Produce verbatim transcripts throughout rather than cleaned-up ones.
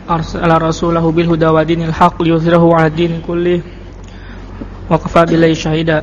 arsala rasulahu bil huda wa dinil haqq liyudhhirahu 'ala ad-din kullih wa kafa billahi shahida.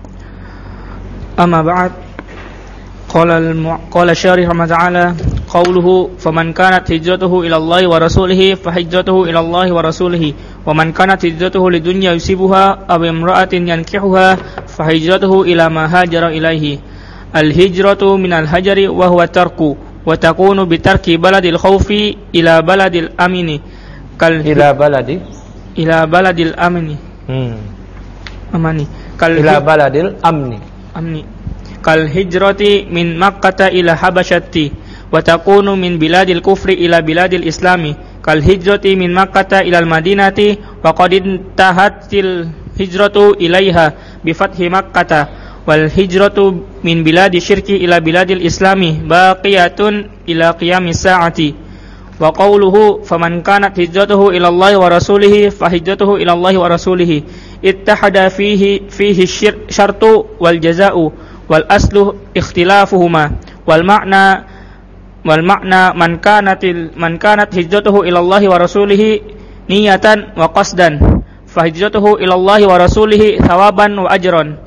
Amma ba'd. Qala qala syarih ta'ala qawluhu faman kanat hijratuhu ila Allah wa rasulihi fa hijratuhu ila Allah wa rasulihi wa man kanat hijratuhu lidunya yusibuha aw imra'atin yankihuha fa hijratuhu ila ma hajara ilaihi. Al hijratu minal hajari wa huwa tarku wa takunu bi tarki baladil khawfi ila baladil amini kal ila baladi ila baladil amini hmm amani kal ila baladil amni amni kal hijrati min Makkah ila Habasyati wa takunu min biladil kufri ila biladil islami kal hijrati min Makkah ila al-Madinati wa qad intahatil hijratu ilaiha bi fathi Makkah wal hijratu min biladi syirki ila biladil islami baqiyatun ila qiyamis saati wa qawluhu faman kanat hijratuhu ila Allah wa rasulihi fa hijratuhu ila Allah wa rasulihi ittahada fihi fihi syartu wal jazaa'u wal aslu ikhtilafuhuma wal ma'na wal ma'na man kanatil man kanat hijratuhu ila Allah wa rasulihi niyatan wa qasdan fa hijratuhu ila Allah wa rasulihi thawaban wa ajran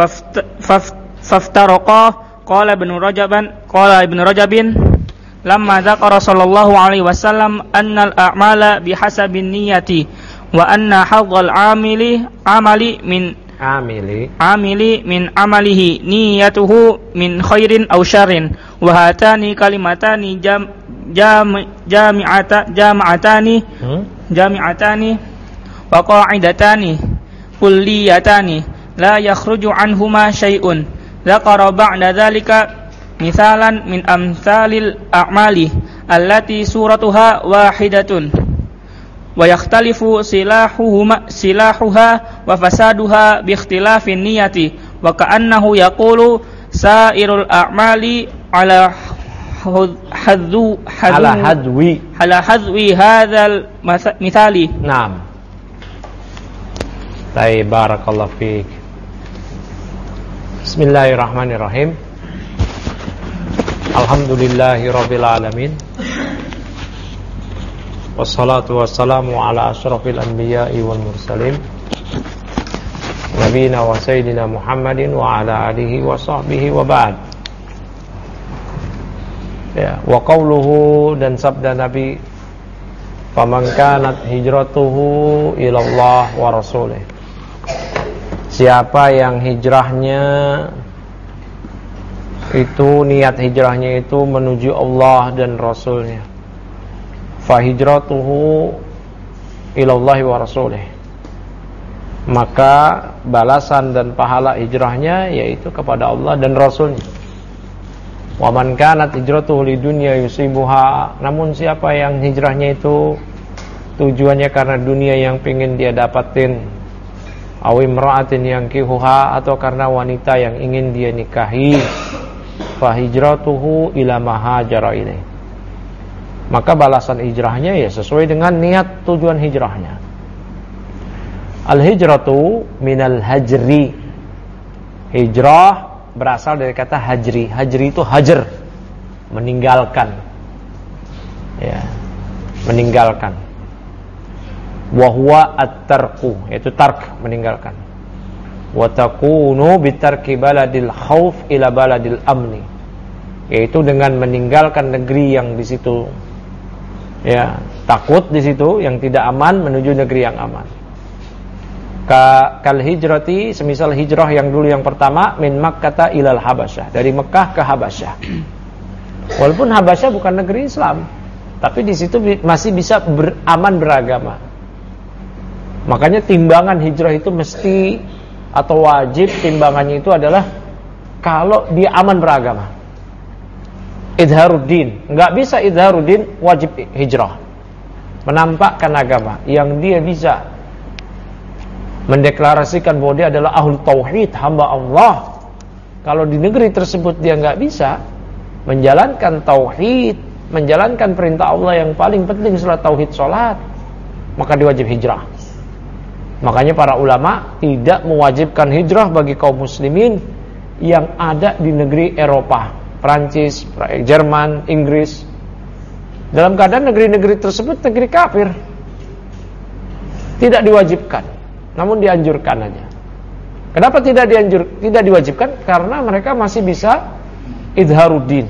faftaraqa qala ibn Rajaban qala ibn Rajabin lamma dzakara sallallahu alaihi wasallam annal a'mala bihasabin niyyati wa anna hadzal amili amali min amili amili min amalihi niyyatuhu min khairin aw syarrin wa hatani kalimatani jam jam jami'ata jama'atani hmm? jami'atani wa qa'idatani kulliyatani la yakhruju anhuma syai'un dzakara ba'da dzalika misalan min amsalil a'mali allati suratuha wahidatun wa yakhtalifu silahuhuma silahuha wa fasaduha bi ikhtilafin niyati wa ka'annahu yaqulu sairul a'mali ala hadzu ala hadwi ala hadwi hadzal mithali. Naam. Baik, barakallahu fiik. Bismillahirrahmanirrahim. Alhamdulillahi rabbil alamin. Wassalatu wassalamu ala asyrafil anbiya'i wal mursalin nabiyina wa sayyidina Muhammadin wa ala alihi wa sahbihi wa ba'd. Ya, wa qawluhu dan sabda Nabi faman kanat hijratuhu ila Allah wa rasulih. Siapa yang hijrahnya itu niat hijrahnya itu menuju Allah dan Rasulnya, fa hijratuhu ilallahi wa rasulih, maka balasan dan pahala hijrahnya yaitu kepada Allah dan Rasulnya. Wa man kanat hijratuhu lidunya yusibuha, namun siapa yang hijrahnya itu tujuannya karena dunia yang ingin dia dapatin, aw imra'atin yankihuha, atau karena wanita yang ingin dia nikahi, fa hijratuhu ila ma hajara ilaih, maka balasan hijrahnya ya sesuai dengan niat tujuan hijrahnya. Al hijratu minal hajri, hijrah berasal dari kata hajri. Hajri itu hajar, meninggalkan, ya, meninggalkan. Wa huwa at-tarku, yaitu tark, meninggalkan. Wa takunu bitarki baladil khauf ila baladil amni, yaitu dengan meninggalkan negeri yang di situ ya takut, di situ yang tidak aman, menuju negeri yang aman. Ka kal hijrati, semisal hijrah yang dulu yang pertama, min Makkah ilal Habasyah, dari Mekah ke Habasyah. Walaupun Habasyah bukan negeri Islam, tapi di situ masih bisa beraman beragama. Makanya timbangan hijrah itu mesti atau wajib, timbangannya itu adalah kalau dia aman beragama. Idharuddin, enggak bisa idharuddin, wajib hijrah. Menampakkan agama yang dia bisa mendeklarasikan bahwa dia adalah ahlu tauhid, hamba Allah. Kalau di negeri tersebut dia enggak bisa menjalankan tauhid, menjalankan perintah Allah yang paling penting setelah tauhid, salat, maka dia wajib hijrah. Makanya para ulama tidak mewajibkan hijrah bagi kaum muslimin yang ada di negeri Eropa, Prancis, Jerman, Inggris, Dalam keadaan negeri-negeri tersebut negeri kafir. Tidak diwajibkan, namun dianjurkan aja. Kenapa tidak dianjur, tidak diwajibkan? Karena mereka masih bisa idharuddin.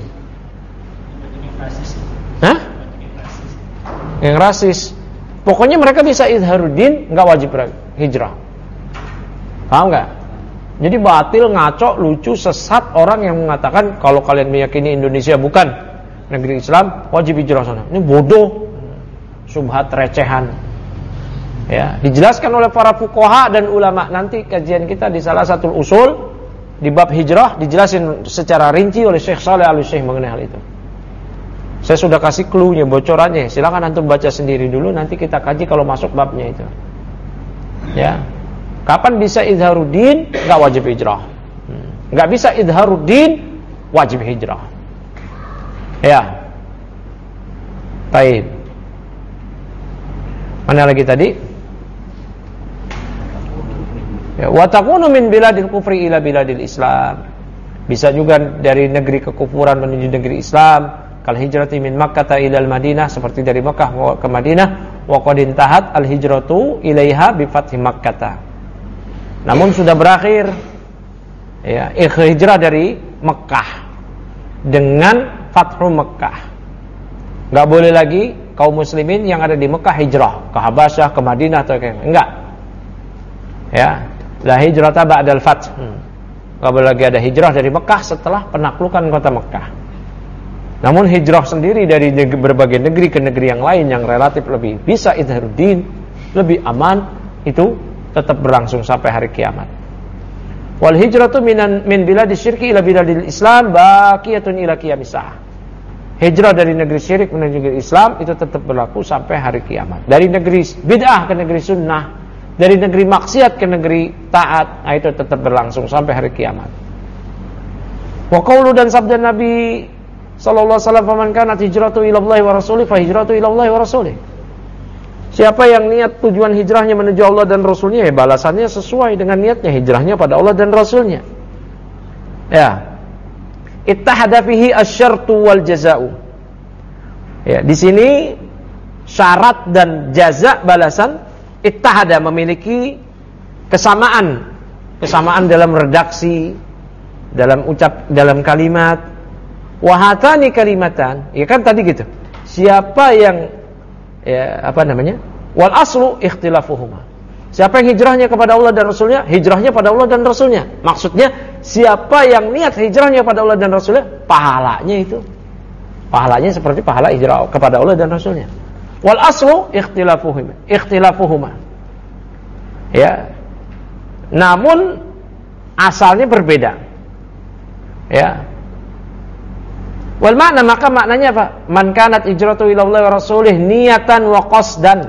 Hah? Yang rasis. Pokoknya mereka bisa idharuddin, nggak wajib hijrah. Paham nggak? Jadi batil, ngaco, lucu, sesat orang yang mengatakan kalau kalian meyakini Indonesia bukan negeri Islam, wajib hijrah sana. Ini bodoh, subhat, recehan. Ya, dijelaskan oleh para fuqaha dan ulama. Nanti kajian kita di salah satu usul di bab hijrah dijelasin secara rinci oleh Syekh Shalih Al-Utsaimin mengenai hal itu. Saya sudah kasih clue-nya, bocorannya. Silakan antum baca sendiri dulu, nanti kita kaji kalau masuk babnya itu. Ya. Kapan bisa idharuddin? Enggak wajib hijrah. Enggak bisa idharuddin, wajib hijrah. Ya. Baik. Mana lagi tadi? Ya, wa takunu min biladil kufri ila biladil Islam. Bisa juga dari negeri kekufuran menuju negeri Islam. Kal hijrati min Makkah ila al-Madinah, seperti dari Makkah ke Madinah. Wa qad intahat al-hijratu ilaiha bi fathi Makkah. Namun sudah berakhir ya, hijrah dari Mekah dengan Fathu Mekah. Enggak boleh lagi kaum muslimin yang ada di Mekah hijrah ke Habasyah, ke Madinah atau ke enggak. Ya. La hijrata ba'dal fath. Enggak boleh lagi ada hijrah dari Mekah setelah penaklukan kota Mekah. Namun hijrah sendiri dari negeri, berbagai negeri ke negeri yang lain yang relatif lebih bisa idharuddin, lebih aman, itu tetap berlangsung sampai hari kiamat. Wal hijratu minan min biladis syirki ila biladil Islam baqiyatun ila qiyamis saah. Hijrah dari negeri syirik menuju negeri Islam itu tetap berlaku sampai hari kiamat. Dari negeri bid'ah ke negeri sunnah, dari negeri maksiat ke negeri taat, nah itu tetap berlangsung sampai hari kiamat. Wa qaulu, dan sabda Nabi sallallahu alaihi wasallam, "Faman kanat hijratu ila Allah wa rasulih fa hijratu ila Allah wa rasulih." Siapa yang niat tujuan hijrahnya menuju Allah dan Rasulnya, ya balasannya sesuai dengan niatnya, hijrahnya pada Allah dan Rasulnya. Ya. Ittahada fihi asyartu wal jaza'u. Ya, di sini syarat dan jaza balasan ittahada memiliki kesamaan, kesamaan dalam redaksi, dalam ucap, dalam kalimat. Wahatani kalimatan, ya kan tadi gitu. Siapa yang ya apa namanya? Wal aslu ikhtilafuhuma. Siapa yang hijrahnya kepada Allah dan Rasulnya, hijrahnya pada Allah dan Rasulnya. Maksudnya siapa yang niat hijrahnya pada Allah dan Rasulnya, pahalanya itu, pahalanya seperti pahala hijrah kepada Allah dan Rasulnya. Wal aslu ikhtilafuhuma, ikhtilafuhuma. Ya. Namun asalnya berbeda. Ya. Wal makna, maka maknanya apa? Man kanat hijratu ila Allah wa rasulih niyatan wa qasdan.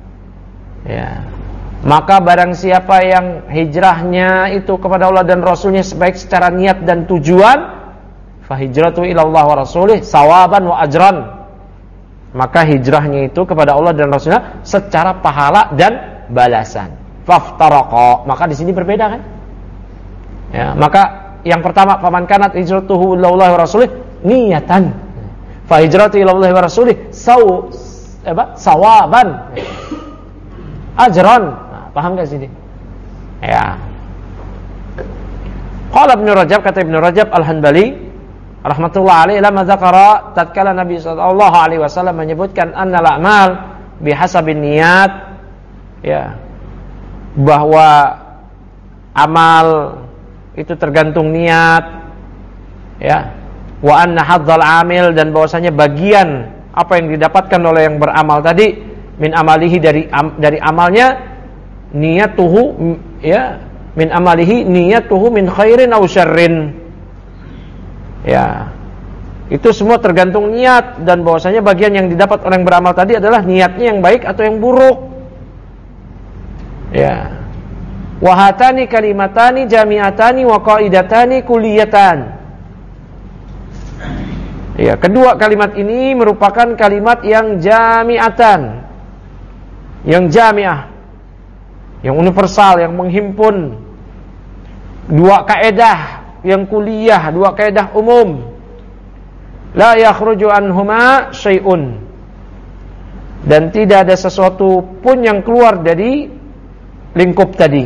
Ya. Maka barang siapa yang hijrahnya itu kepada Allah dan Rasulnya sebaik secara niat dan tujuan, fa hijratu ila Allah wa rasulih sawaban wa ajran. Maka hijrahnya itu kepada Allah dan Rasulnya secara pahala dan balasan. Faftaraqa, maka di sini berbeda kan? Ya, maka yang pertama, faman kanat hijratuhu ila Allah wa rasulih niyatan, fa hijratu ila Allah wa rasulih saw apa? sawaban, ajran. Nah, paham enggak sini? Ya. Qala Ibnu Rajab, kata Ibnu Rajab Al-Hanbali rahmatullah alaihi, lama dzakara tatkala Nabi sallallahu alaihi wasallam menyebutkan annal a'mal bihasabin niyat, ya, bahwa amal itu tergantung niat, ya. Wa anna hadzal amil, dan bahwasanya bagian apa yang didapatkan oleh yang beramal tadi min amalihi, dari am, dari amalnya, niyatuhu, ya, min amalihi niyatuhu min khairin aw syarrin. Ya. Itu semua tergantung niat, dan bahwasanya bagian yang didapat oleh yang beramal tadi adalah niatnya yang baik atau yang buruk. Ya. Wa hatani kalimatani jami'atani wa qaidatani kulliyatan. Ya, kedua kalimat ini merupakan kalimat yang jami'atan, yang jami'ah, yang universal, yang menghimpun dua kaidah yang kuliah, dua kaidah umum. La yakhruju anhuma syai'un. dan tidak ada sesuatu pun yang keluar dari lingkup tadi.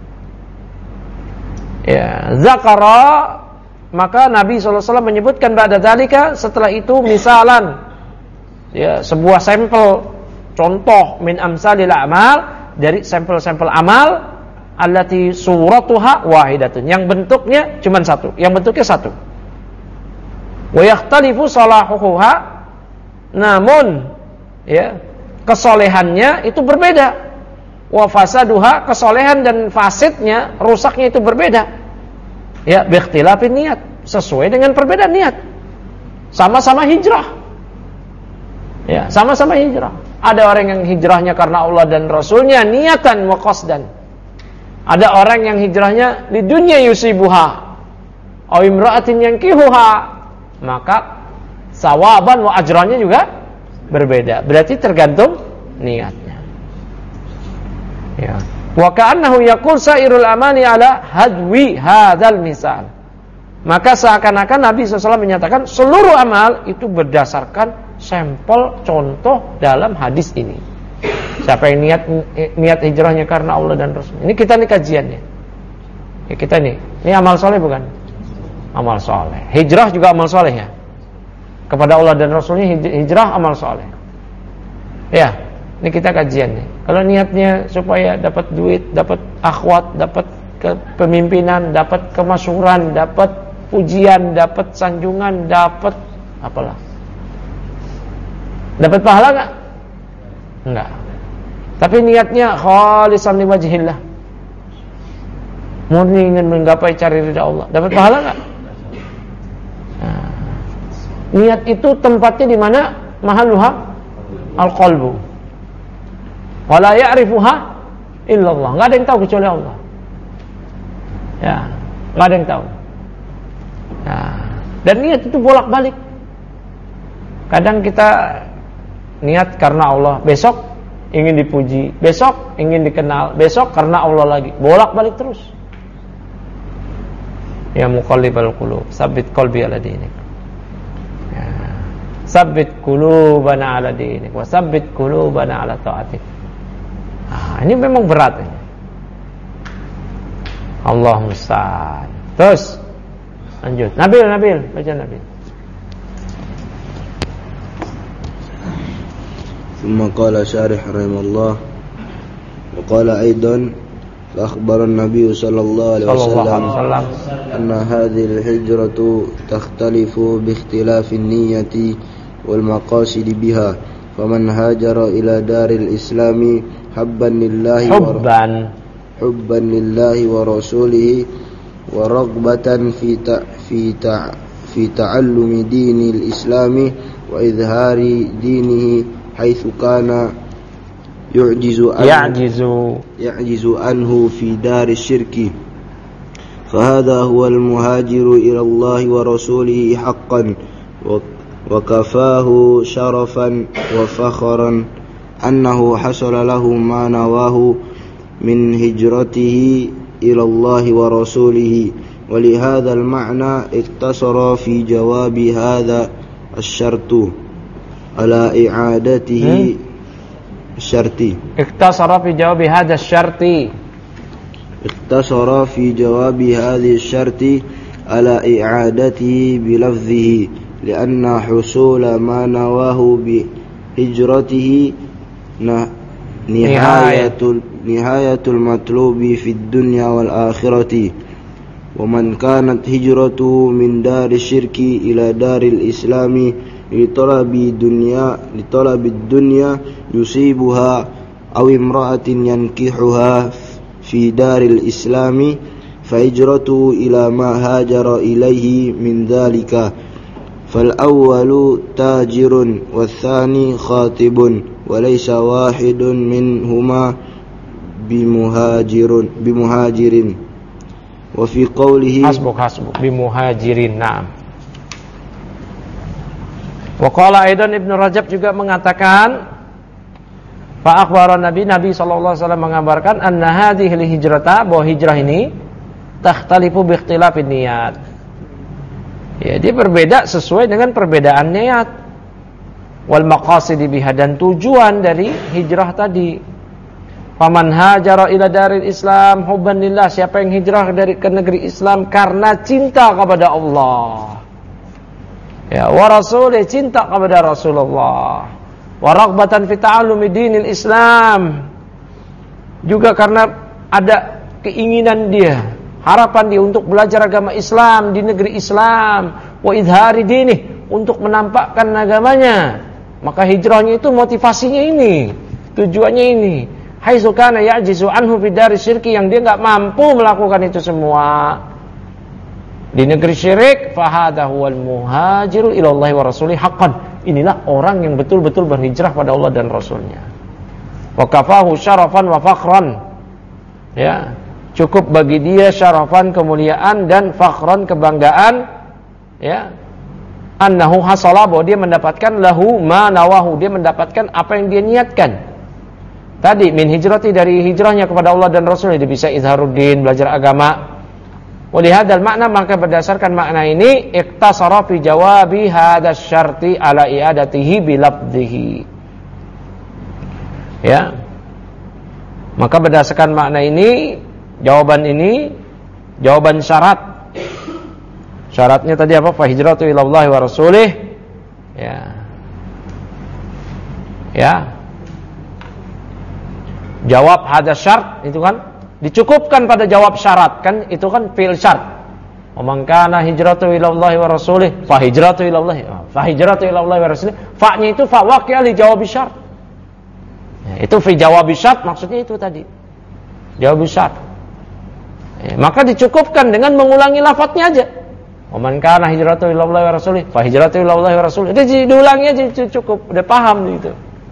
Ya, zakara, maka Nabi sallallahu alaihi wasallam menyebutkan ba'da dzalika, setelah itu misalan, ya, sebuah sampel contoh min amsalil a'mal, dari sampel-sampel amal allati suratuha wahidatun, yang bentuknya cuma satu, yang bentuknya satu. Wa yakhtalifu salahuha, namun ya, kesolehannya itu berbeda. Wa fasaduha, kesolehan dan fasidnya, rusaknya itu berbeda. Ya, biikhtilafin niat, sesuai dengan perbedaan niat. Sama-sama hijrah. Ya, sama-sama hijrah. Ada orang yang hijrahnya karena Allah dan Rasulnya niatan wa qasdan. Ada orang yang hijrahnya di dunia yusibuha aw imra'atin yankihuha, maka sawaban wa ajrannya juga berbeda. Berarti tergantung niatnya. Ya. Wa ka'annahu yaqul sairul amali ala hadwi hadzal misal. Maka seakan-akan Nabi sallallahu alaihi wasallam menyatakan seluruh amal itu berdasarkan sampel contoh dalam hadis ini. Siapa yang niat niat hijrahnya karena Allah dan Rasul. Ini kita nih kajiannya. Ya, kita nih. Ini amal soleh bukan? Amal soleh. Hijrah juga amal soleh ya. Kepada Allah dan Rasulnya hijrah amal soleh. Ya, ini kita kajian nih. Kalau niatnya supaya dapat duit, dapat akhwat, dapat kepemimpinan, dapat kemasyhuran, dapat pujian, dapat sanjungan, dapat apalah. Dapat pahala enggak? Enggak. Tapi niatnya khalisan liwajhillah, murni ingin menggapai cari ridha Allah, dapat pahala enggak? Nah, niat itu tempatnya di mana? Mahalluha al-qalbu. Wala ya'rifuha illallah. Enggak ada yang tahu kecuali Allah. Ya, enggak ada yang tahu. Nah, dan niat itu bolak-balik. Kadang kita niat karena Allah, besok ingin dipuji, besok ingin dikenal, besok karena Allah lagi, bolak-balik terus. Ya muqallibal qulub, tsabbit qalbi ala dinik. Ya. Tsabbit qulubana ala dinik, wa tsabbit qulubana ala ta'atik. Nah, ini memang berat ini. Allah musta'an. Terus lanjut. Nabil, Nabil, baca Nabil. ثم قال شارح رحمه الله وقال أيضا فأخبر النبي صلى الله عليه وسلم أن هذه الهجرة تختلف باختلاف النية والمقاصد بها فمن هاجر إلى دار الإسلام حبا لله حبا حبا لله ورسوله ورغبة في في في تعلم دين الإسلام وإظهار دينه حيث كان يعجز عنه يعجز يعجز عنه في دار الشرك فهذا هو المهاجر إلى الله ورسوله حقا وكفاه شرفا وفخرا أنه حصل له ما نواه من هجرته إلى الله ورسوله ولهذا المعنى اقتصر في جواب هذا الشرط على إعادته الشرط اقتصر في جواب هذا الشرط اقتصر في جواب هذه الشرط على إعادته بلفظه لأن حصول ما نواه بهجرته نهاية نهاية المطلوب في الدنيا والآخرة ومن كانت هجرته من دار الشرك إلى دار الإسلام لطلب الدنيا لطلب الدنيا يصيبها أو امرأة ينكحها في دار الإسلام فهجرته إلى ما هاجر إليه من ذلك فالأول تاجر والثاني خاطب وليس واحد منهما بمهاجر بمهاجر وفي قوله hasbuk hasbuk bimuhajirin. Naam. Wa qala aidan Ibnu Rajab juga mengatakan fa akhbara Nabi Nabi sallallahu alaihi wasallam mengabarkan anna hadhil hijrata, bahwa hijrah ini takhtalifu bi ikhtilafin niyat. Ya, dia berbeda sesuai dengan perbedaan niat. wal maqasidi biha, dan tujuan dari hijrah tadi. Faman hajara ila daril Islam hubban lillah, siapa yang hijrah dari ke negeri Islam karena cinta kepada Allah, ya, wa rasulih, cinta kepada Rasulullah, wa raghbatan fi ta'allumi dinil Islam, juga karena ada keinginan dia, harapan dia untuk belajar agama Islam di negeri Islam, wa idhari dinih, untuk menampakkan agamanya, maka hijrahnya itu motivasinya ini, tujuannya ini. Haitsu kana ya'jizu anhu fi dari syirki, yang dia enggak mampu melakukan itu semua di negeri syirik, fa hadha huwal muhajiru ila Allah wa rasulih haqqan. Inilah orang yang betul-betul berhijrah pada Allah dan Rasulnya. Wa kafahu syarafan wa fakhran. Ya, cukup bagi dia syarafan, kemuliaan, dan fakhran, kebanggaan, ya. Annahu hasala, bahwa dia mendapatkan lahu ma nawahu, dia mendapatkan apa yang dia niatkan. Tadi min hijrati, dari hijrahnya kepada Allah dan Rasulnya, dia bisa izharuddin, belajar agama. Oleh hadal makna, maka berdasarkan makna ini, iktasara fi jawabi hadas syarti ala i'adatihi bilabdihi. Ya, maka berdasarkan makna ini, jawaban ini, jawaban syarat. Syaratnya tadi apa? Fa hijratu ilallahi wa rasulih. Ya. Ya. Jawab hadas syart itu kan dicukupkan pada jawab syarat, kan itu kan fi'il syart. Wa man kana hijratu ilallahi wa rasulih fa hijratu ilallahi fa hijratu ilallahi wa rasulih. Fa-nya itu fa waqi'a li jawab syart. Ya, itu fi jawab syart, maksudnya itu tadi. Jawab syart. Ya, maka dicukupkan dengan mengulangi lafadznya aja. Wa man kana hijratu ilallahi wa rasulih fa hijratu ilallahi wa rasulih. Itu diulangi aja cukup, udah paham gitu.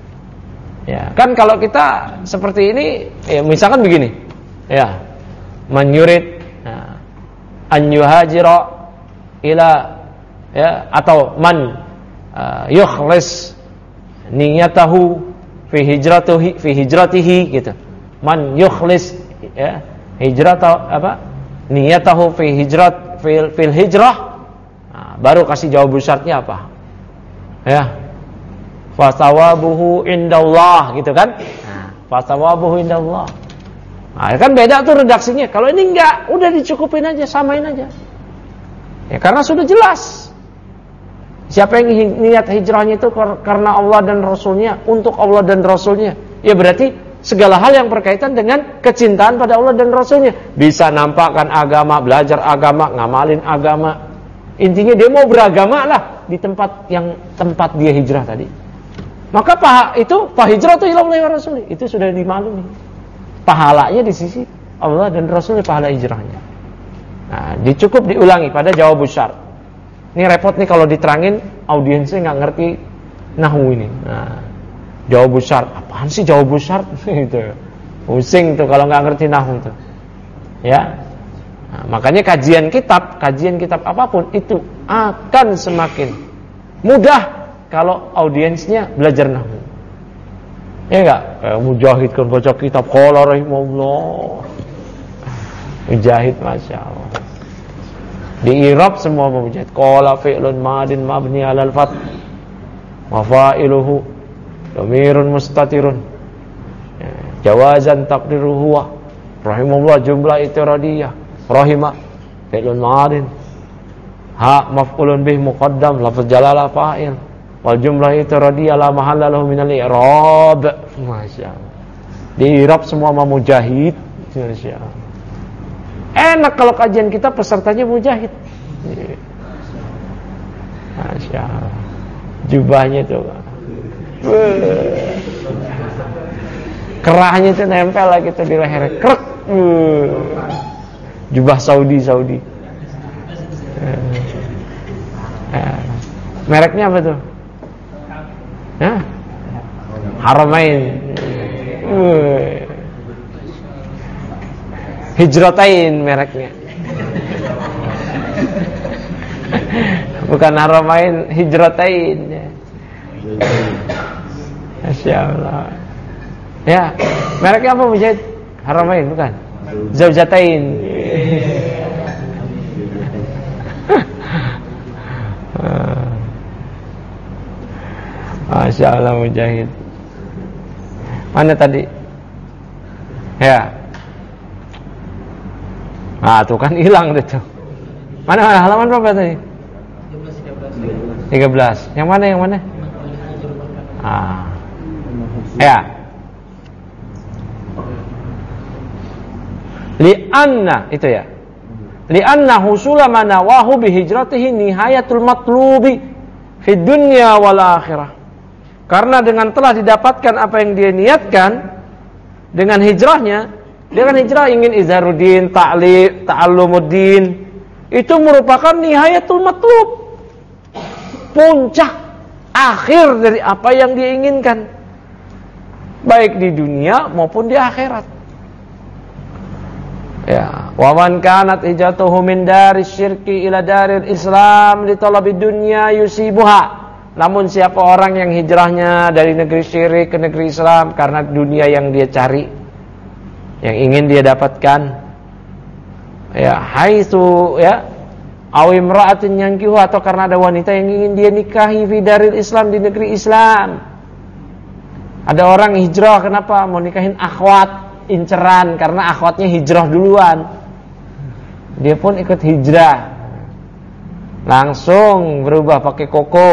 Ya, kan kalau kita seperti ini, ya misalkan begini, ya, man yurid ya, an yuhajira ila, ya, atau man uh, yukhlis niyatahu fi hijratihi fi hijratihi gitu. Man yukhlis, ya, hijrata apa? Niyatahu fi hijrat fil, fil hijrah. Nah, baru kasih jawab syaratnya apa? Ya. Fasawabuhu indallah, gitu kan? Nah, fasawabuhu indallah. Nah, kan beda tuh redaksinya. Kalau ini enggak, udah dicukupin aja, samain aja. Ya, karena sudah jelas. Siapa yang niat hijrahnya itu karena Allah dan Rasulnya, untuk Allah dan Rasulnya, ya berarti segala hal yang berkaitan dengan kecintaan pada Allah dan Rasulnya. Bisa nampakkan agama, belajar agama, ngamalin agama. Intinya dia mau beragama lah di tempat yang tempat dia hijrah tadi. Maka paha itu fa hijratu ilallahi wa rasulih, itu sudah dimaklumi. Pahalanya di sisi Allah dan Rasulnya, pahala hijrahnya. Nah, dicukup diulangi pada jawab syarat. Ini repot nih kalau diterangin, audiensnya nggak ngerti nahwu ini. Nah, jawab syarat, apaan sih jawab syarat? Itu pusing tuh kalau nggak ngerti nahwu tuh. Ya. Nah, makanya kajian kitab, kajian kitab apapun itu akan semakin mudah kalau audiensnya belajar nahwu. Ya enggak? Kayak Mujahid kan baca kitab qala rahimahullah. Mujahid Masya Allah. Di i'rab semua Mujahid. Qala fi'lun madin mabni 'alal fath. Wa fa'iluhu dhamirun mustatirun. Ya, jawazan taqdiruhu huwa. Rahimahullah jumlah itiradiyah. Rahimah fi'lun madin. Ha maf'ulun bih muqaddam lafaz jalalah fa'il. Wal jumlah itu radiyah la mahalla lahu minal i'rab. Masyaallah. Di i'rab semua sama Mujahid. Masyaallah. Enak kalau kajian kita pesertanya Mujahid. Masyaallah. Jubahnya itu kerahnya itu nempel lagi tuh di leher. Krek. Jubah Saudi Saudi. Mereknya apa tuh? Hah? Haramain. Uh. Hijratain mereknya. Bukan Haramain, Hijratain. Masya Allah. Ya, mereknya apa Mujahid? Haramain bukan? Zaujatain. Masya Allah Mujahid. Mana tadi? Ya. Ah, tuh kan hilang deh tuh. Mana, mana halaman berapa tadi? tiga belas. Yang mana yang mana? Ah. Ya. Li'anna itu ya. Li'anna husula ma nawahu bi hijratihi nihayatul matlubi fid dunya wal akhirah. Karena dengan telah didapatkan apa yang dia niatkan dengan hijrahnya, dengan hijrah ingin izharuddin, ta'lim, ta'allumuddin, itu merupakan nihayatul matlub. Puncak akhir dari apa yang dia inginkan, baik di dunia maupun di akhirat. Ya, wa man kanat hijratuhu min daris syirki ila daril islam li talabid dunya yusibuha. Namun siapa orang yang hijrahnya dari negeri syirik ke negeri Islam karena dunia yang dia cari, yang ingin dia dapatkan, ya haitsu ya aw imra'atin yankihu, atau karena ada wanita yang ingin dia nikahi fi daril Islam, di negeri Islam. Ada orang hijrah, kenapa? Mau nikahin akhwat, inceran, karena akhwatnya hijrah duluan. Dia pun ikut hijrah. Langsung berubah pakai koko.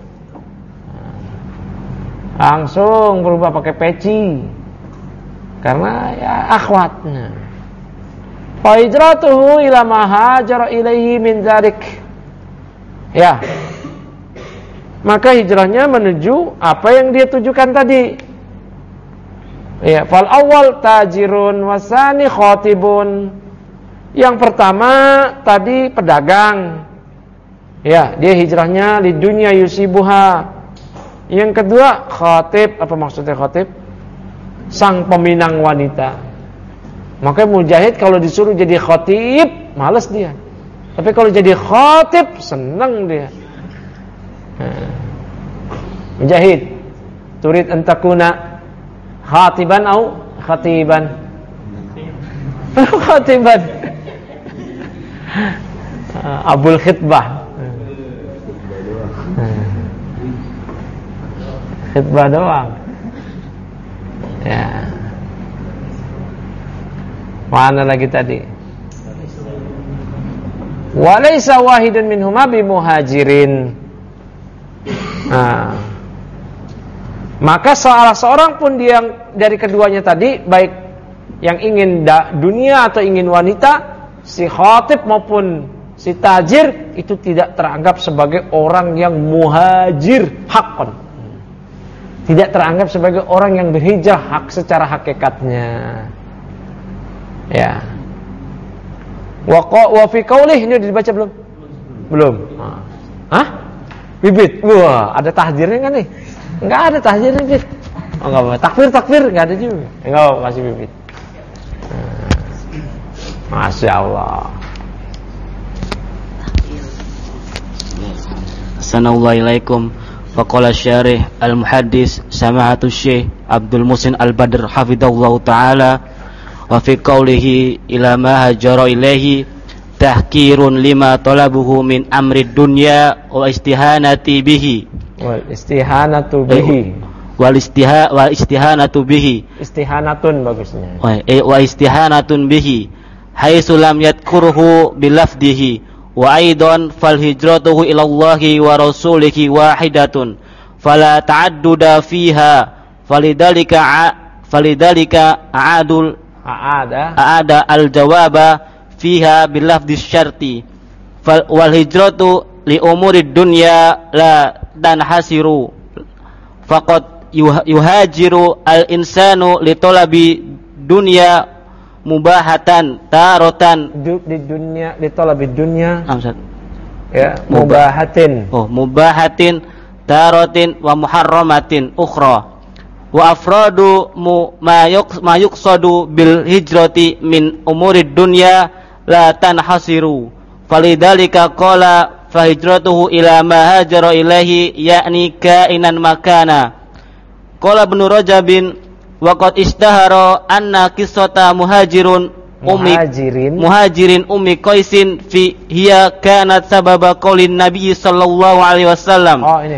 Langsung berubah pakai peci. Karena ya akhwatnya. Fa hijratuhu ila ma hajara ilaihi min dzalik. Ya. Maka hijrahnya menuju apa yang dia tujukan tadi. Ya, fal awal tajirun wasani khatibun. Yang pertama tadi pedagang. Ya, dia hijrahnya di dunia yusibuha. Yang kedua khatib, apa maksudnya khatib? Sang peminang wanita. Maka Mujahid kalau disuruh jadi khatib, malas dia. Tapi kalau jadi khatib, senang dia. Mujahid, turid antakuna khatiban au khatiban? Khatiban. Abul khitbah. Khitbah doang. Ya. Mana lagi tadi? Walaysa wahidun minhuma bimuhajirin. Nah. Maka salah seorang pun dia dari keduanya tadi, baik yang ingin da- dunia atau ingin wanita, si khatib maupun si tajir, itu tidak teranggap sebagai orang yang muhajir haqqan. Tidak teranggap sebagai orang yang berhijrah hak secara hakikatnya. Ya. Wa wa fi qaulih, ini dibaca belum? Belum. Hah? Bibit. Wah, ada tahdirnya kan nih? Enggak ada tahdirnya, Bibit. Oh, enggak apa. Takbir takbir enggak ada juga. Enggak, masih Bibit. Masya Allah. Assalamualaikum. Faqala syarih al-muhaddis samahatus syekh Abdul Muhsin al-Badr hafidhahullahu ta'ala wa fi qawlihi ila ma hajara ilaihi tahkirun lima talabuhu min amri dunya wa istihanati bihi wal istihanatu bihi wal istiha wal istihanatu bihi istihanatun bagusnya wa istihanatun bihi haitsu lam yadhkuruhu bilafdihi wa aidan fal hijratuhu ila Allahi wa rasulihi wahidatun fala ta'adduda fiha falidhalika falidhalika a'adul a'ada a'ada al jawaba fiha bil lafdhi syarti fal wal hijratu li umurid dunya la tanhasiru faqad yuhajiru al insanu li talabi dunya mubahatan tarotan di dunia, di talabi dunia. Amsat. Ya, mubahatin. Oh, mubahatin tarotin wa muharramatin ukhra. Wa afradu mu mayuk mayuqsadu bil hijrati min umurid dunya la tanhasiru. Falidhalika qala fa hijratuhu ila ma hajara ilaihi yakni kainan makana. Qala Ibnu Rajabin waqad istahara anna qissata muhajirun ummi muhajirin muhajirin ummi qaisin fi hiya kanat sababa qaulin nabiy sallallahu alaihi wasallam. Oh ini.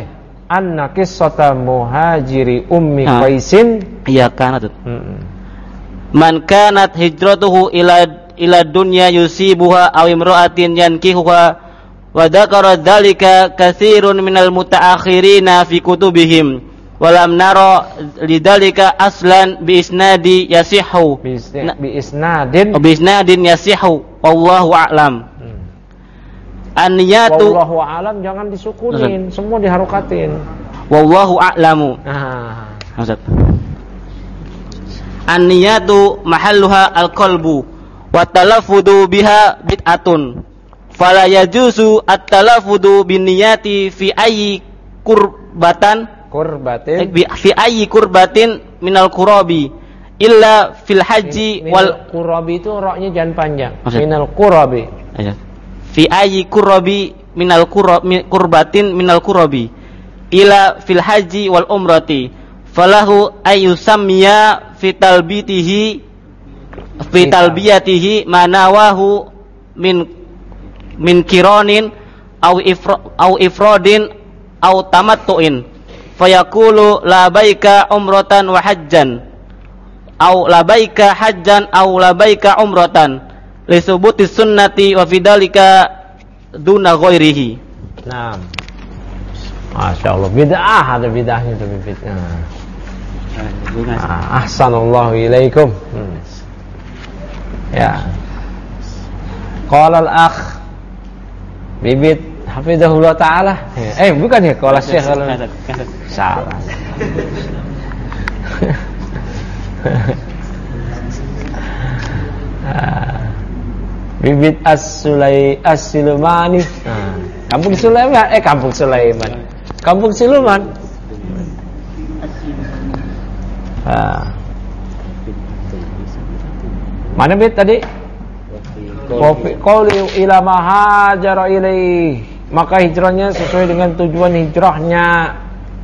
anna qissata muhajiri ummi Ah. Qaisin Iya kanat. mm-mm. Man kanat hijratuhu ila ila dunya yusibuha aw imra'atin yankihuha wa dzakara dzalika katsirun minal mutaakhirina fi kutubihim walam nara lidzalika aslan bi isnadi yasihu bi isna- bi isnadin bi isnadin yasihu wallahu a'lam. Hmm. An-niyatu wallahu alam jangan disukunin, semua diharokatin. wallahu a'lamu. Ah. Ustaz. An-niyatu mahalluha al-qalbu wa talaffudu biha bid'atun. Fala yajuzu at-talaffudu bin niyati fi ayyi kurbatan Kurbatin bi fi ayyi kurbatin minal qurabi illa fil haji wal qurabi itu roknya jangan panjang. Maksud? Minal qurabi. Ayo. Fi ayyi qurabi minal qurabi kurbatin minal qurabi ila fil haji wal umrati falahu ayyusammiya fi talbitihi fi talbiyatihi manawahu min min kironin au ifra au ifradin au tamattuin fayaqulu labaika umratan wa hajjan au labaika hajjan au labaika umratan li subuti sunnati wa fidalika duna ghairihi. Nah, Masya Allah, bid'ah, ada bid'ahnya itu bid'ah. Ah, ahsanallahu ilaikum. Hmm. Ya. Qala al-akh Bibit hafizahullah ta'ala. Eh, bukan ya, qala Syekh. Salah. Bibit As-Sulai As-Silumani. Nah, Kampung Sulaiman, eh Kampung Sulaiman. Kampung Siluman. Nah. Mana bit tadi? Qauli ila mahajara ilaih. Maka hijrahnya sesuai dengan tujuan hijrahnya.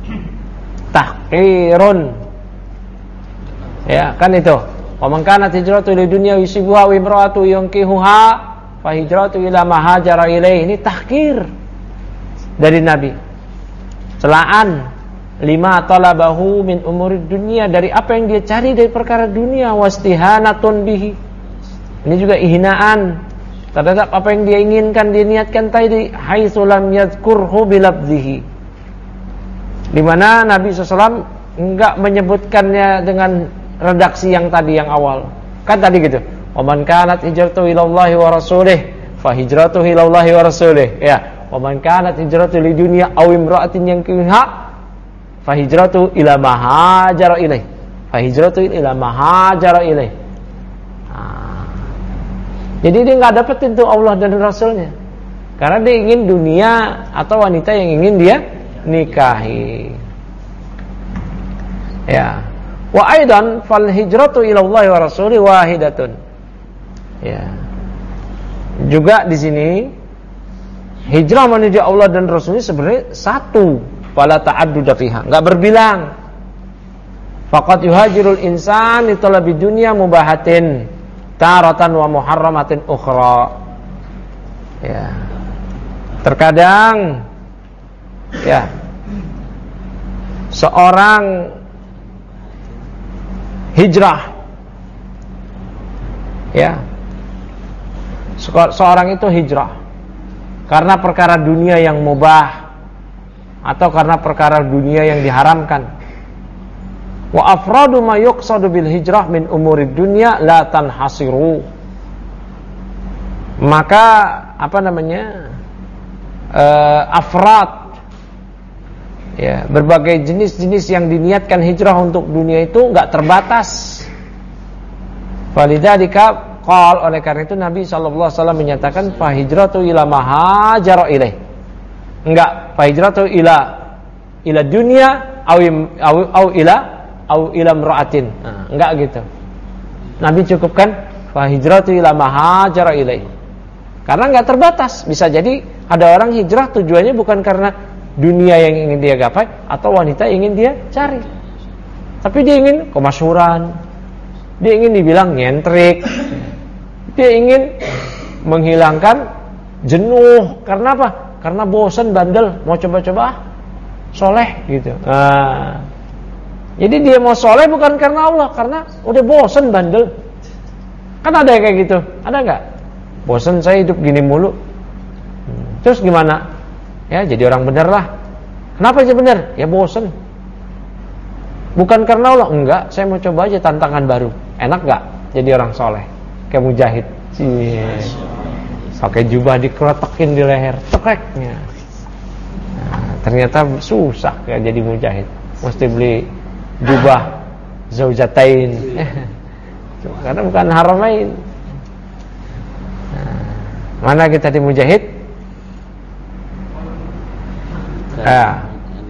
Tahqirun. Ya, kan itu. Wa man kanat hijratu ila dunya yusibuha wa imra'atu yankihuha fa hijratu ila mahajara ilaih. Ini tahqir dari Nabi. Celaan lima talabahu min umurid dunia, dari apa yang dia cari dari perkara dunia, wastihanatun bihi. Ini juga ihinaan terhadap apa yang dia inginkan, dia niatkan tadi, haitsu lam yadhkurhu bilafzihi, di mana Nabi shallallahu alaihi wasallam enggak menyebutkannya dengan redaksi yang tadi yang awal. Kan tadi gitu, wa man kanat hijratuhu ilallahi wa rasulih fa hijratuhu ilallahi wa rasulih. Ya, wa man kanat hijratuhu lidunya aw imra'atin yankihuha fa hijratuhu ila ma hajara ilaih. Fa hijratuhu ila ma hajara ilaih. Jadi dia nggak dapetin tuh Allah dan Rasulnya, karena dia ingin dunia atau wanita yang ingin dia nikahi. Ya. Wa aidan fal hijratu ila Allah wa rasuli wahidatun. Ya. Juga di sini hijrah menuju Allah dan Rasulnya sebenarnya satu, fala ta'adduda fiha, enggak berbilang. Faqad yuhajirul insan li talabi dunya mubahatin taratan wa muharramatin ukhra. Ya. Terkadang ya seorang hijrah, ya, seorang itu hijrah karena perkara dunia yang mubah atau karena perkara dunia yang diharamkan. Wa afradu ma yuqsadu bil hijrah min umurid dunya la tanhasiru. Maka apa namanya, uh, afrad, ya, berbagai jenis-jenis yang diniatkan hijrah untuk dunia itu enggak terbatas. Walidzalika qala, oleh karena itu Nabi sallallahu alaihi wasallam menyatakan fa hijratu ila ma hajara ilaih. Enggak, fa hijratu ila ila dunya au au, au ila au ila imra'atin. Nah, enggak gitu. Nabi cukupkan fa hijratu ila ma hajara ilaih. Karena enggak terbatas. Bisa jadi ada orang hijrah tujuannya bukan karena dunia yang ingin dia gapai atau wanita yang ingin dia cari, tapi dia ingin kemasyhuran, dia ingin dibilang nyentrik, dia ingin menghilangkan jenuh. Karena apa? Karena bosan, bandel, mau coba-coba. soleh gitu. Nah, jadi dia mau soleh bukan karena Allah, karena udah bosen bandel. Kan ada yang kayak gitu, ada nggak? Bosen saya hidup gini mulu. Terus gimana? Ya jadi orang benar lah. Kenapa aja benar? Ya bosen. Bukan karena Allah, enggak. Saya mau coba aja tantangan baru. Enak nggak? Jadi orang soleh, kayak Mujahid. Cie. Pakai jubah dikerotokin di leher, tekreknya. Nah, ternyata susah ya jadi mujahid. Mesti beli jubah zaujatain. Karena bukan haramain. Nah, mana kita di mujahid? Ah.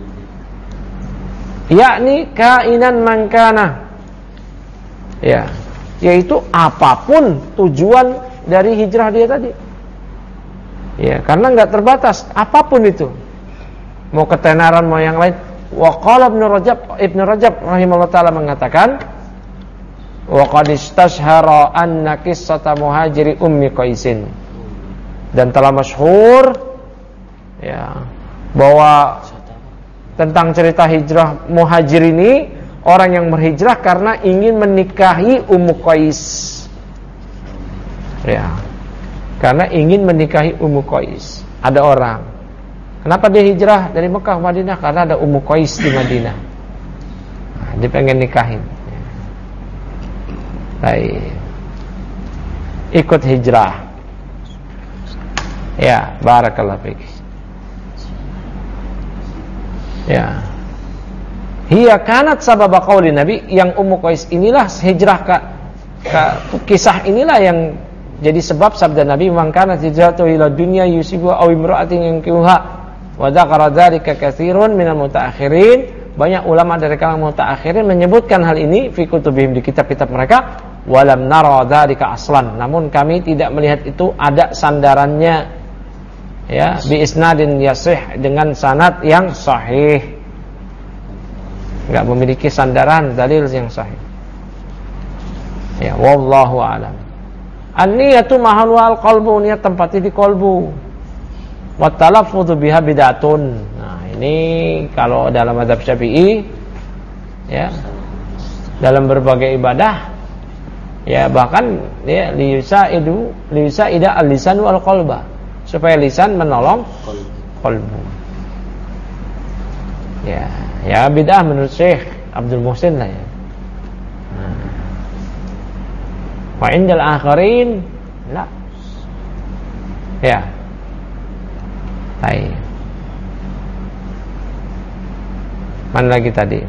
Yakni kainan mangkana. Ya, yaitu apapun tujuan dari hijrah dia tadi. Ya, karena enggak terbatas apapun itu. Mau ketenaran mau yang lain. Wa qala Ibnu Rajab Ibnu Rajab rahimahullah taala mengatakan wa qad istashhara anna qissata muhajiri ummi Qaisin. Dan telah masyhur ya bahwa tentang cerita hijrah muhajir ini, orang yang berhijrah karena ingin menikahi Ummu Qais. Ya. Karena ingin menikahi Ummu Qais. Ada orang. Kenapa dia hijrah dari Mekah ke Madinah? Karena ada Ummu Qais di Madinah. Nah, dia pengen nikahin. Baik. Ikut hijrah. Ya, barakallahu fiik. Ya. Hiya kanat sababa qauli Nabi, yang Ummu Qais inilah hijrah ka, ka kisah inilah yang jadi sebab sabda Nabi, man kana hijratu ila dunya yusibu aw imra'atin yankihuha wa dzakara dzalika katsirun minal mutaakhirin. Banyak ulama dari kalangan mutaakhirin menyebutkan hal ini fi kutubihim, di kitab-kitab mereka. Walam nara dzalika aslan, namun kami tidak melihat itu ada sandarannya, ya, bi isnadin yasih, dengan sanad yang sahih. Enggak memiliki sandaran dalil yang sahih. Ya, wallahu a'lam. An-niyatu mahalluha al-qalbu, niat tempatnya di qalbu. Wa talaffudzu biha bid'atun. Nah, ini kalau dalam mazhab Syafi'i, ya, dalam berbagai ibadah, ya, bahkan ya liyusaidu liyusaida al-lisan wal qalba, supaya lisan menolong qalbu. Ya, ya bid'ah menurut Syekh Abdul Muhsin lah ya. Wa indal akharin la. Ya. Baik. Mana lagi tadi?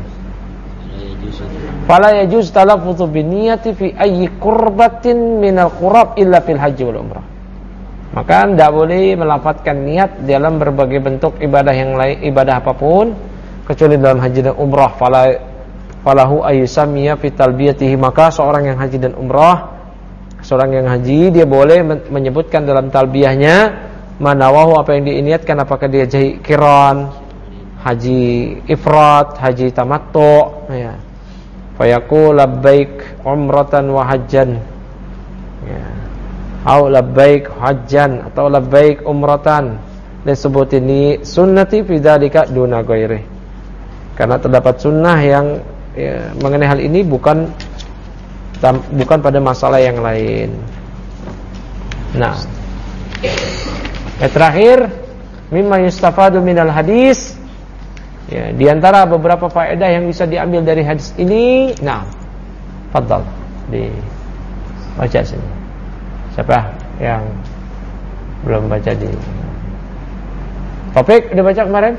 Fala yajuz talaffuz bi niyyati fi ayyi qurbatin minal qurab illa fil haji wal umrah. Maka tidak boleh melafadzkan niat dalam berbagai bentuk ibadah yang lain, ibadah apapun kecuali dalam haji dan umrah. Fala falahu ayyusammiya fi talbiyatihi, maka seorang yang haji dan umrah, seorang yang haji dia boleh menyebutkan dalam talbiyahnya manawahu, apa yang diiniatkan, apakah dia haji qiran, haji ifrat, haji tamattu, ya. Fayaqul labbaik umratan wa hajjan, ya. Au labbaik hajjan atau labbaik umratan. Disebut ini sunnati fi dzalika duna ghairi. Karena terdapat sunnah yang ya, mengenai hal ini bukan bukan pada masalah yang lain. Nah, yang terakhir, mimma yustafadu minal hadis, ya, di antara beberapa faedah yang bisa diambil dari hadis ini. Nah, fadhal dibaca sini. Siapa yang belum baca di Topik udah baca kemarin?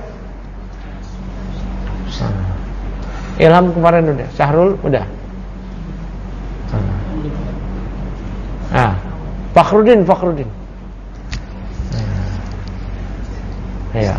Ilham kemarin udah, Syahrul udah. Ah, Fakhrudin, Fakhrudin. Ya.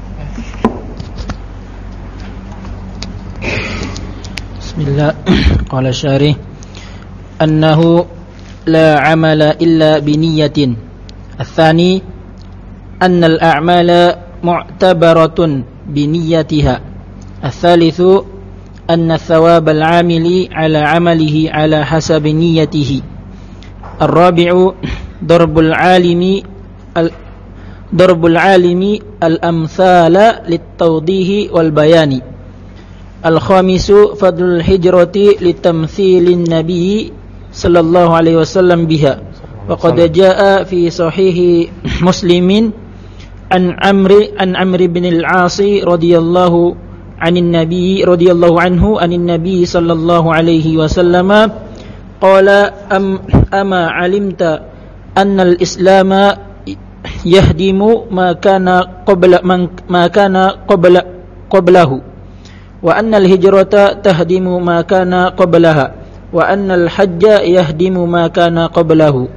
Bismillah. Qala syarih annahu la amala illa biniyatin. Ats-tsani anna al-a'mala mu'tabaratun biniyatiha. Ats-tsalitsu anna thawab al-'amili 'ala 'amalihi 'ala hasabi niyyatihi. Ar-rabi'u darbul 'alimi al darbul alimi al-amthala lit-tawdihi wal bayani. Al-khamisu fadlul hijrati litamthilin nabi sallallahu alaihi wasallam biha. Wa qad jaa fi sahih Muslimin an Amri an Amri bin al-As radhiyallahu anin nabi radhiyallahu anhu anin nabi sallallahu alaihi wasallam qala am ama alimta anna al-islam yahdimu ma kana qabla ma kana qabla qablahu wa anna al-hijrata tahdimu ma kana qablaha wa anna al-hajja yahdimu ma kana qablahu.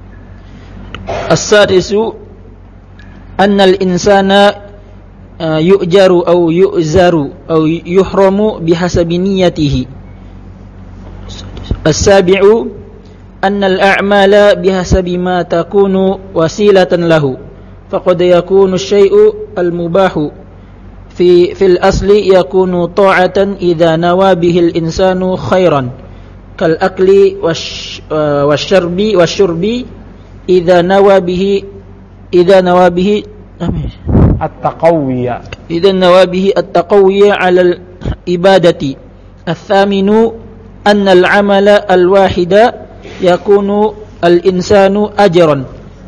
As-sadisu anna al-insana yu'jaru aw yu'zaru aw yuhramu bihasabi niyyatihi. As-sabi'u anna al-a'mala bihasabi ma takunu wasilatan lahu faqad yakunu asy-syai'u al-mubahu fi fil asli yakunu ta'atan idza nawa bihi al-insanu khairan kal akli wasyarbi wasyurbi idza nawa bihi idza nawa bihi at-taqawiyya idza nawa bihi at-taqawiyya 'ala al-ibadati. Ats-tsaminu anna al-'amala al-wahida yakunu al-insanu ajran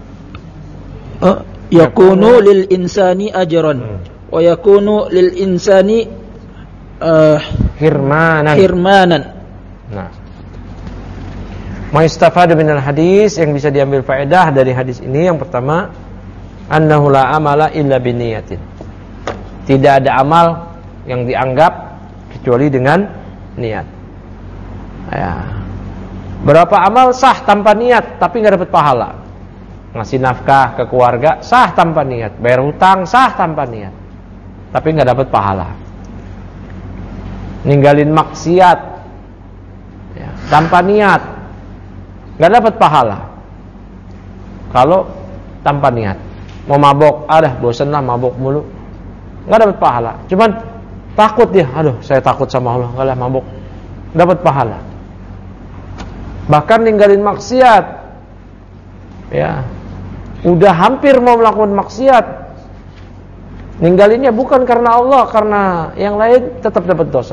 yakunu lil insani ajran wa yakunu lil insani uh, hirmanan hirmanan. Nah, ma istafada minal hadis, yang bisa diambil faedah dari hadis ini, yang pertama annahu la amala illa biniyatin. Tidak ada amal yang dianggap kecuali dengan niat. Ya. Berapa amal sah tanpa niat tapi enggak dapat pahala. Ngasih nafkah ke keluarga sah tanpa niat, bayar hutang sah tanpa niat tapi enggak dapat pahala. Ninggalin maksiat ya, tanpa niat nggak dapat pahala. Kalau tanpa niat, mau mabok, adah bosan lah mabok mulu, nggak dapat pahala. Cuman takut dia, aduh saya takut sama Allah, nggak lah mabok, dapat pahala. Bahkan ninggalin maksiat, ya, udah hampir mau melakukan maksiat, ninggalinnya bukan karena Allah, karena yang lain, tetap dapat dosa.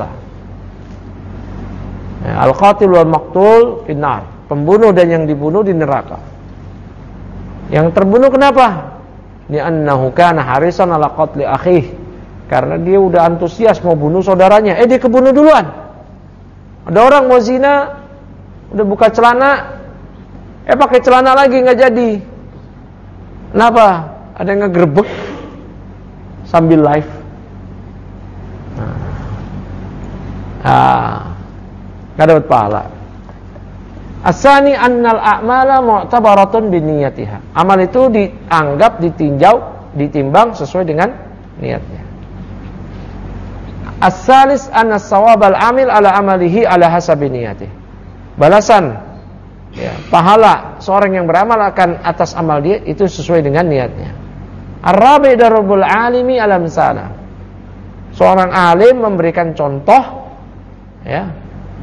Ya, al-qatil wal maqtul finnar. Pembunuh dan yang dibunuh di neraka. Yang terbunuh kenapa? Li'annahu kana harisan ala qatli akhih. Karena dia udah antusias mau bunuh saudaranya. Eh dia kebunuh duluan. Ada orang mau zina, udah buka celana, eh pakai celana lagi nggak jadi. Kenapa? Ada yang ngegerebek sambil live. Ah, nggak dapat pahala. Asani annal a'mala mu'tabaratun biniyatiha. Amal itu dianggap, ditinjau, ditimbang sesuai dengan niatnya. As-salis anna sawabal amil ala amalihi ala hasabi niyatihi. Balasan ya, pahala seorang yang beramal akan atas amal dia itu sesuai dengan niatnya. Ar-rabi darabul alimi ala misana. Seorang alim memberikan contoh ya,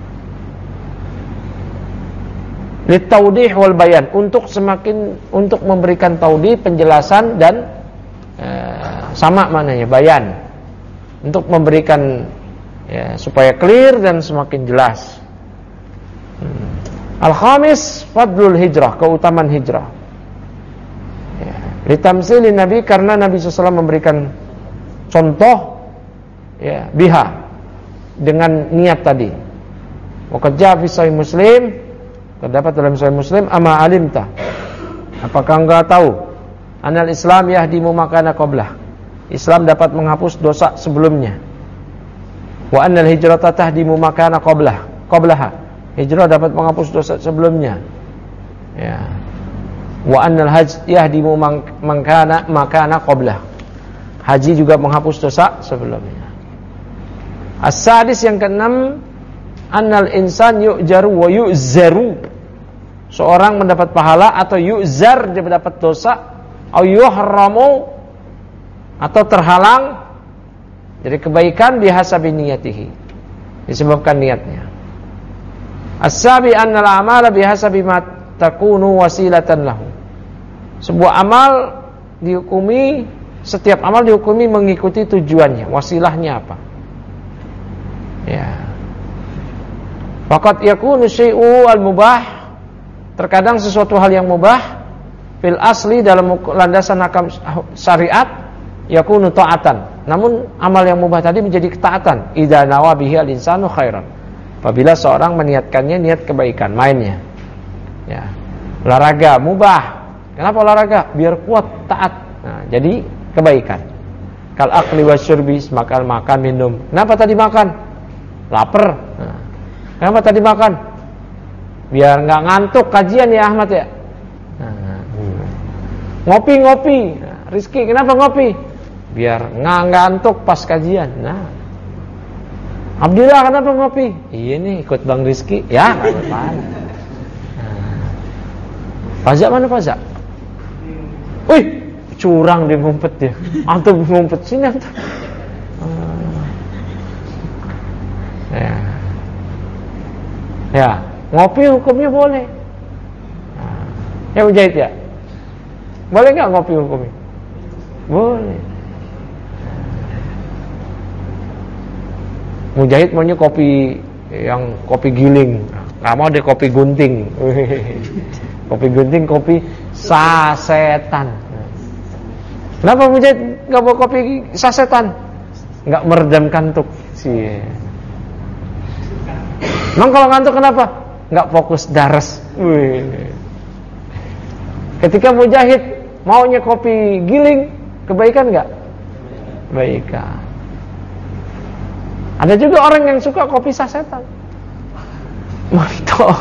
litaudih wal bayan, untuk semakin untuk memberikan taudih, penjelasan dan e, sama mananya bayan, untuk memberikan ya, supaya clear dan semakin jelas. hmm. Al-khamis fadlul hijrah, keutamaan hijrah ya, litamsilin nabi, karena Nabi shallallahu alaihi wasallam memberikan contoh ya, biha, dengan niat tadi. Wa qad jaa fi sahih Muslim, terdapat dalam Sahih Muslim, ama alimta, apakah enggak tahu, anal Islam yahdimu makana qablah, Islam dapat menghapus dosa sebelumnya. Wa annal hijrata tahdimu makana qablah qablaha, hijrah dapat menghapus dosa sebelumnya. Ya. Wa annal hajj yahdimu makana makana qablah, haji juga menghapus dosa sebelumnya. As-sadis, yang keenam, annal insan yu'jaru wa yu'zaru, seorang mendapat pahala atau yu'zar, dia mendapat dosa, au yuhramu, atau terhalang dari kebaikan bihasabi niyatihi, disebabkan niatnya. As-sabi annal amala bihasabi ma takunu wasilatan lahu, sebuah amal dihukumi, setiap amal dihukumi mengikuti tujuannya, wasilahnya apa. Ya. Faqad yakunu syai'u al-mubah, terkadang sesuatu hal yang mubah fil asli dalam landasan hakam syariat yakunu ta'atan. Namun amal yang mubah tadi menjadi ketaatan. Idza nawa bihi al-insanu khairan. Apabila seorang meniatkannya niat kebaikan, mainnya. Ya. Olahraga mubah. Kenapa olahraga? Biar kuat, taat. Nah, jadi kebaikan. Kal akli wasyurbi, makan makan minum. Kenapa tadi makan? Lapar. Nah. Kenapa tadi makan? Biar enggak ngantuk kajian ya Ahmad ya. Nah, ngopi-ngopi. Nah, Rizki, kenapa ngopi? Biar enggak ngantuk pas kajian. Nah. Abdillah, kenapa ngopi? Iya nih ikut Bang Rizki. Ya, enggak apa-apa. Nah. Fazak mana Fazak? Wih, curang dia ngumpet dia. Antum ngumpet sini antum. Ya. Ya, ngopi hukumnya boleh. Nah, ya Mujahid ya. Boleh enggak ngopi hukumnya? Boleh. Mujahid maunya kopi yang kopi giling. Enggak mau dia kopi gunting. Kopi gunting kopi sasetan. Kenapa Mujahid enggak mau kopi sasetan? Enggak meredam kantuk sih. Emang kalau ngantuk kenapa? Enggak fokus daras. Wih. Ketika Mujahid maunya kopi giling, kebaikan enggak? Kebaikan. Ada juga orang yang suka kopi sasetan. Mantap.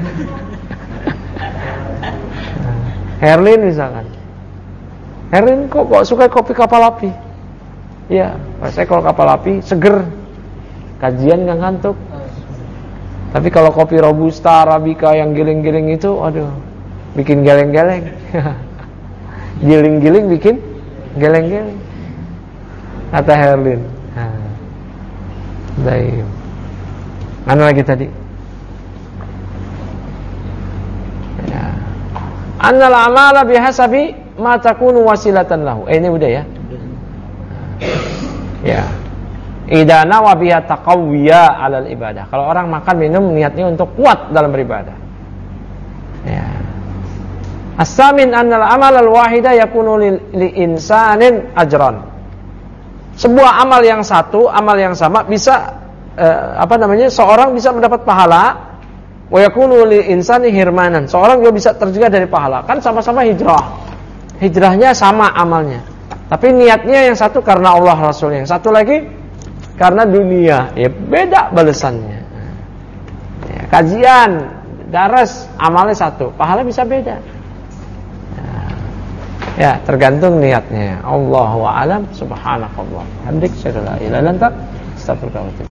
Herlin misalkan. Herlin kok kok suka kopi kapal api? Iya, saya kalau kapal api seger. Kajian enggak ngantuk. Tapi kalau kopi robusta, arabica yang giling-giling itu, aduh, bikin geleng-geleng. Giling-giling bikin geleng-geleng. Kata Herlin. Baik. Mana lagi tadi? Ya. Annal amala bihasabi ma takunu wasilatan lahu. Eh, ini udah ya. Ya. Idza nawa biha taqawwiya 'alal ibadah. Kalau orang makan minum niatnya untuk kuat dalam beribadah. Ya. As-samin annal amal al-wahida yakunu li insanin ajran. Sebuah amal yang satu, amal yang sama bisa eh, apa namanya? Seorang bisa mendapat pahala wa yakunu li insani hirmanan. Seorang juga bisa terjaga dari pahala. Kan sama-sama hijrah. Hijrahnya sama amalnya. Tapi niatnya yang satu karena Allah Rasul, yang satu lagi karena dunia, ya beda balasannya. Ya, kajian, daras, amalnya satu, pahala bisa beda. Ya, ya tergantung niatnya. Allahu a'lam. Subhanakallah. Hamdik, syada la ilaha illa anta, astaghfiruka wa atubu ilaik.